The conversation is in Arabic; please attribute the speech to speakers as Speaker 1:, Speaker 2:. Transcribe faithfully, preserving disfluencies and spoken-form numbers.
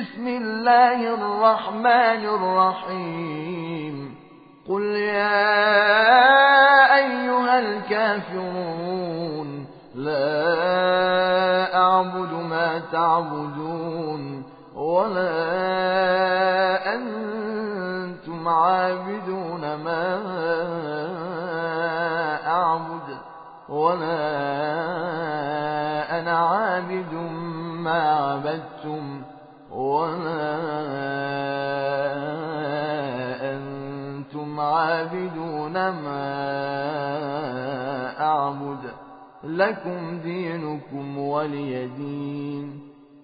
Speaker 1: بسم الله الرحمن الرحيم قل يا أيها الكافرون لا أعبد ما تعبدون ولا أنتم عابدون ما أعبد ولا أنا عابد ما عبدتم ولا أنتم عابدون ما أعبد لكم دينكم ولي دين.